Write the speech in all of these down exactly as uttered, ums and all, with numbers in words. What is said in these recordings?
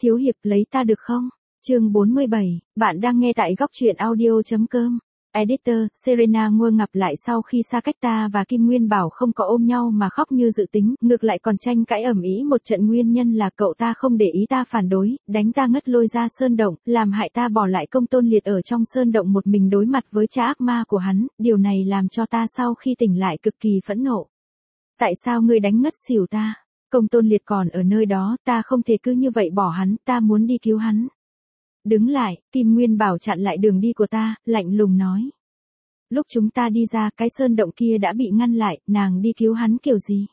Thiếu hiệp lấy ta được không? Chương bốn mươi bảy, bạn đang nghe tại góc truyện audio.com. Editor, Serena Ngua ngặp lại sau khi xa cách ta và Kim Nguyên Bảo không có ôm nhau mà khóc như dự tính, ngược lại còn tranh cãi ầm ĩ một trận, nguyên nhân là cậu ta không để ý ta phản đối, đánh ta ngất lôi ra sơn động, làm hại ta bỏ lại Công Tôn Liệt ở trong sơn động một mình đối mặt với cha ác ma của hắn, điều này làm cho ta sau khi tỉnh lại cực kỳ phẫn nộ. Tại sao ngươi đánh ngất xỉu ta? Công Tôn Liệt còn ở nơi đó, ta không thể cứ như vậy bỏ hắn, ta muốn đi cứu hắn. Đứng lại, Kim Nguyên Bảo chặn lại đường đi của ta, lạnh lùng nói. Lúc chúng ta đi ra, cái sơn động kia đã bị ngăn lại, nàng đi cứu hắn kiểu gì?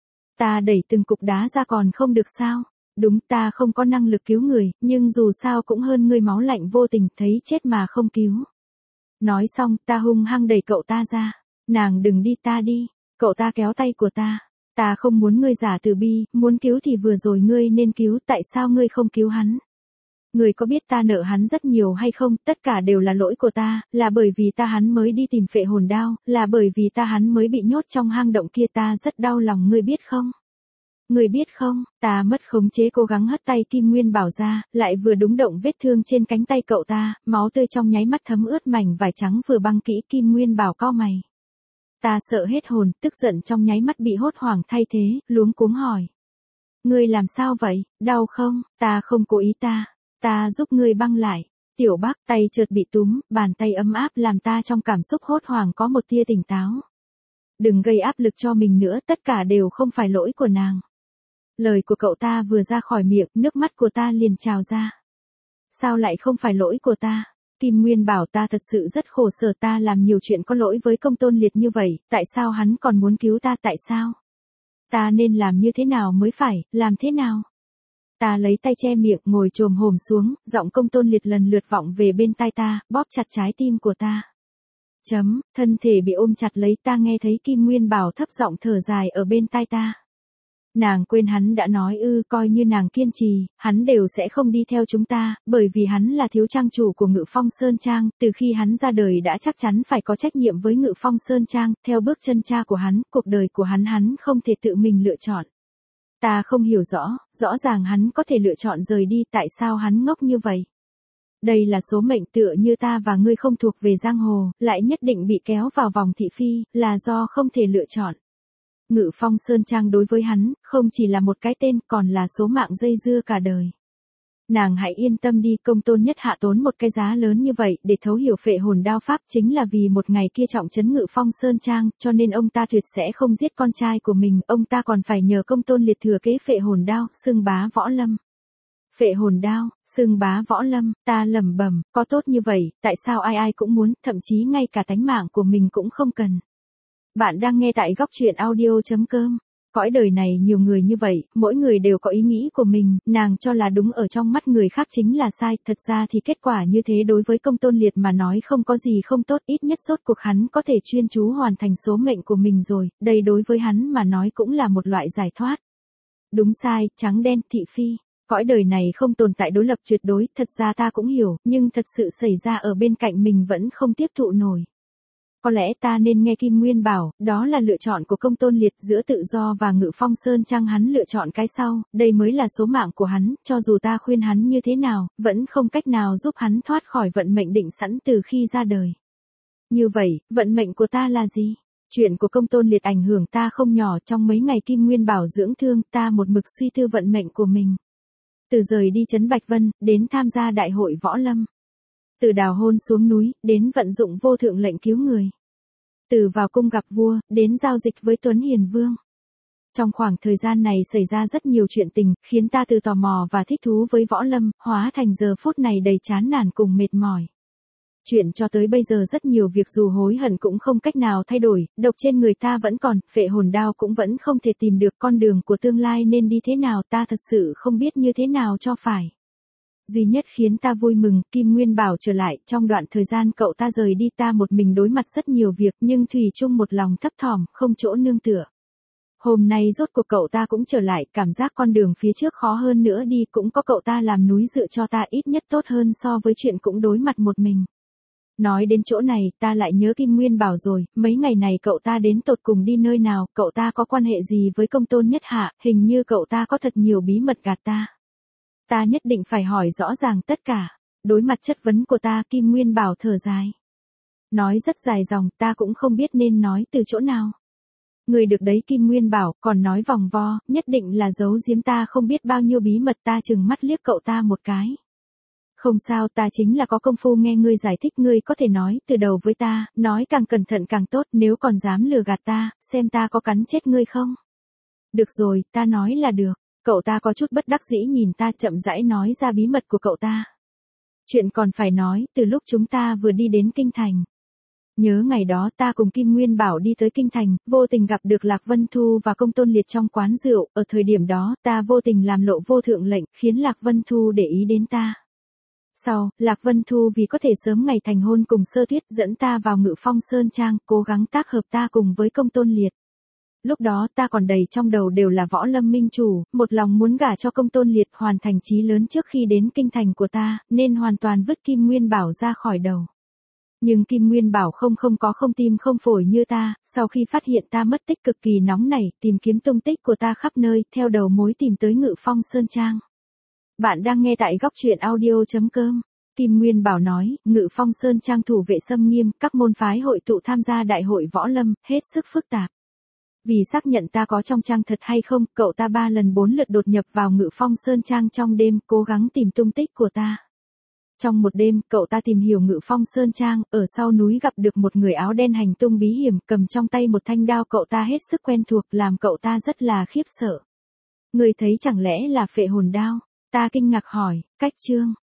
Ta đẩy từng cục đá ra còn không được sao? Đúng, ta không có năng lực cứu người, nhưng dù sao cũng hơn ngươi máu lạnh vô tình, thấy chết mà không cứu. Nói xong, ta hung hăng đẩy cậu ta ra. Nàng đừng đi, ta đi. Cậu ta kéo tay của ta. Ta không muốn ngươi giả từ bi, muốn cứu thì vừa rồi ngươi nên cứu, tại sao ngươi không cứu hắn? Ngươi có biết ta nợ hắn rất nhiều hay không? Tất cả đều là lỗi của ta, là bởi vì ta hắn mới đi tìm phệ hồn đao, là bởi vì ta hắn mới bị nhốt trong hang động kia, ta rất đau lòng, ngươi biết không? Ngươi biết không? Ta mất khống chế cố gắng hất tay Kim Nguyên Bảo ra, lại vừa đúng động vết thương trên cánh tay cậu ta, máu tươi trong nháy mắt thấm ướt mảnh vải trắng vừa băng kỹ. Kim Nguyên Bảo cau mày. Ta sợ hết hồn, tức giận trong nháy mắt bị hốt hoảng thay thế, luống cuống hỏi. Ngươi làm sao vậy, đau không? Ta không cố ý, ta, ta giúp ngươi băng lại. Tiểu Bác tay chợt bị túm, bàn tay ấm áp làm ta trong cảm xúc hốt hoảng có một tia tỉnh táo. Đừng gây áp lực cho mình nữa, tất cả đều không phải lỗi của nàng. Lời của cậu ta vừa ra khỏi miệng, nước mắt của ta liền trào ra. Sao lại không phải lỗi của ta? Kim Nguyên Bảo, ta thật sự rất khổ sở, ta làm nhiều chuyện có lỗi với Công Tôn Liệt như vậy, tại sao hắn còn muốn cứu ta, tại sao? Ta nên làm như thế nào mới phải, làm thế nào? Ta lấy tay che miệng, ngồi chồm hổm xuống, giọng Công Tôn Liệt lần lượt vọng về bên tai ta, bóp chặt trái tim của ta. Chấm, thân thể bị ôm chặt lấy, ta nghe thấy Kim Nguyên Bảo thấp giọng thở dài ở bên tai ta. Nàng quên hắn đã nói ư, coi như nàng kiên trì, hắn đều sẽ không đi theo chúng ta, bởi vì hắn là thiếu trang chủ của Ngự Phong Sơn Trang, từ khi hắn ra đời đã chắc chắn phải có trách nhiệm với Ngự Phong Sơn Trang, theo bước chân cha của hắn, cuộc đời của hắn hắn không thể tự mình lựa chọn. Ta không hiểu rõ, rõ ràng hắn có thể lựa chọn rời đi, tại sao hắn ngốc như vậy? Đây là số mệnh, tựa như ta và ngươi không thuộc về giang hồ, lại nhất định bị kéo vào vòng thị phi, là do không thể lựa chọn. Ngự Phong Sơn Trang đối với hắn, không chỉ là một cái tên, còn là số mạng dây dưa cả đời. Nàng hãy yên tâm đi, Công Tôn Nhất Hạ tốn một cái giá lớn như vậy để thấu hiểu phệ hồn đao pháp, chính là vì một ngày kia trọng trấn Ngự Phong Sơn Trang, cho nên ông ta tuyệt sẽ không giết con trai của mình, ông ta còn phải nhờ Công Tôn Liệt thừa kế phệ hồn đao, xưng bá võ lâm. Phệ hồn đao, xưng bá võ lâm, ta lẩm bẩm, có tốt như vậy, tại sao ai ai cũng muốn, thậm chí ngay cả tánh mạng của mình cũng không cần. Bạn đang nghe tại góc truyện audio.com. Cõi đời này nhiều người như vậy, mỗi người đều có ý nghĩ của mình, nàng cho là đúng ở trong mắt người khác chính là sai, thật ra thì kết quả như thế đối với Công Tôn Liệt mà nói không có gì không tốt, ít nhất rốt cuộc hắn có thể chuyên chú hoàn thành số mệnh của mình rồi, đây đối với hắn mà nói cũng là một loại giải thoát. Đúng sai, trắng đen, thị phi. Cõi đời này không tồn tại đối lập tuyệt đối, thật ra ta cũng hiểu, nhưng thật sự xảy ra ở bên cạnh mình vẫn không tiếp thụ nổi. Có lẽ ta nên nghe Kim Nguyên Bảo, đó là lựa chọn của Công Tôn Liệt, giữa tự do và Ngự Phong Sơn Trang hắn lựa chọn cái sau, đây mới là số mạng của hắn, cho dù ta khuyên hắn như thế nào, vẫn không cách nào giúp hắn thoát khỏi vận mệnh định sẵn từ khi ra đời. Như vậy, vận mệnh của ta là gì? Chuyện của Công Tôn Liệt ảnh hưởng ta không nhỏ, trong mấy ngày Kim Nguyên Bảo dưỡng thương, ta một mực suy tư vận mệnh của mình. Từ rời đi trấn Bạch Vân, đến tham gia đại hội võ lâm. Từ đào hôn xuống núi, đến vận dụng vô thượng lệnh cứu người. Từ vào cung gặp vua, đến giao dịch với Tuấn Hiền Vương. Trong khoảng thời gian này xảy ra rất nhiều chuyện tình, khiến ta từ tò mò và thích thú với võ lâm, hóa thành giờ phút này đầy chán nản cùng mệt mỏi. Chuyện cho tới bây giờ rất nhiều việc dù hối hận cũng không cách nào thay đổi, độc trên người ta vẫn còn, phệ hồn đao cũng vẫn không thể tìm được, con đường của tương lai nên đi thế nào ta thật sự không biết như thế nào cho phải. Duy nhất khiến ta vui mừng, Kim Nguyên Bảo trở lại, trong đoạn thời gian cậu ta rời đi ta một mình đối mặt rất nhiều việc nhưng thủy chung một lòng thấp thỏm, không chỗ nương tựa. Hôm nay rốt cuộc cậu ta cũng trở lại, cảm giác con đường phía trước khó hơn nữa đi, cũng có cậu ta làm núi dựa cho ta, ít nhất tốt hơn so với chuyện cũng đối mặt một mình. Nói đến chỗ này, ta lại nhớ Kim Nguyên Bảo rồi, mấy ngày này cậu ta đến tột cùng đi nơi nào, cậu ta có quan hệ gì với Công Tôn Nhất Hạ, hình như cậu ta có thật nhiều bí mật gạt ta. ta nhất định phải hỏi rõ ràng tất cả. Đối mặt chất vấn của ta, Kim Nguyên Bảo thở dài. Nói rất dài dòng, ta cũng không biết nên nói từ chỗ nào. Người được đấy, Kim Nguyên Bảo, còn nói vòng vo, nhất định là giấu giếm ta không biết bao nhiêu bí mật. Ta trừng mắt liếc cậu ta một cái. Không sao, ta chính là có công phu nghe ngươi giải thích, ngươi có thể nói từ đầu với ta, nói càng cẩn thận càng tốt, nếu còn dám lừa gạt ta, xem ta có cắn chết ngươi không. Được rồi, ta nói là được. Cậu ta có chút bất đắc dĩ nhìn ta, chậm rãi nói ra bí mật của cậu ta. Chuyện còn phải nói, từ lúc chúng ta vừa đi đến Kinh Thành. Nhớ ngày đó ta cùng Kim Nguyên Bảo đi tới Kinh Thành, vô tình gặp được Lạc Vân Thu và Công Tôn Liệt trong quán rượu, ở thời điểm đó, ta vô tình làm lộ vô thượng lệnh, khiến Lạc Vân Thu để ý đến ta. Sau, Lạc Vân Thu vì có thể sớm ngày thành hôn cùng Sơ Tuyết dẫn ta vào Ngự Phong Sơn Trang, cố gắng tác hợp ta cùng với Công Tôn Liệt. Lúc đó ta còn đầy trong đầu đều là võ lâm minh chủ, một lòng muốn gả cho Công Tôn Liệt, hoàn thành chí lớn trước khi đến Kinh Thành của ta, nên hoàn toàn vứt Kim Nguyên Bảo ra khỏi đầu. Nhưng Kim Nguyên Bảo không không có không tim không phổi như ta, sau khi phát hiện ta mất tích cực kỳ nóng nảy, tìm kiếm tung tích của ta khắp nơi, theo đầu mối tìm tới Ngự Phong Sơn Trang. Bạn đang nghe tại góc truyện audio chấm com. Kim Nguyên Bảo nói, Ngự Phong Sơn Trang thủ vệ xâm nghiêm, các môn phái hội tụ tham gia đại hội võ lâm, hết sức phức tạp. Vì xác nhận ta có trong trang thật hay không, cậu ta ba lần bốn lượt đột nhập vào Ngự Phong Sơn Trang trong đêm, cố gắng tìm tung tích của ta. Trong một đêm, cậu ta tìm hiểu Ngự Phong Sơn Trang, ở sau núi gặp được một người áo đen hành tung bí hiểm, cầm trong tay một thanh đao, cậu ta hết sức quen thuộc, làm cậu ta rất là khiếp sợ. Người thấy chẳng lẽ là phệ hồn đao? Ta kinh ngạc hỏi, cách chương.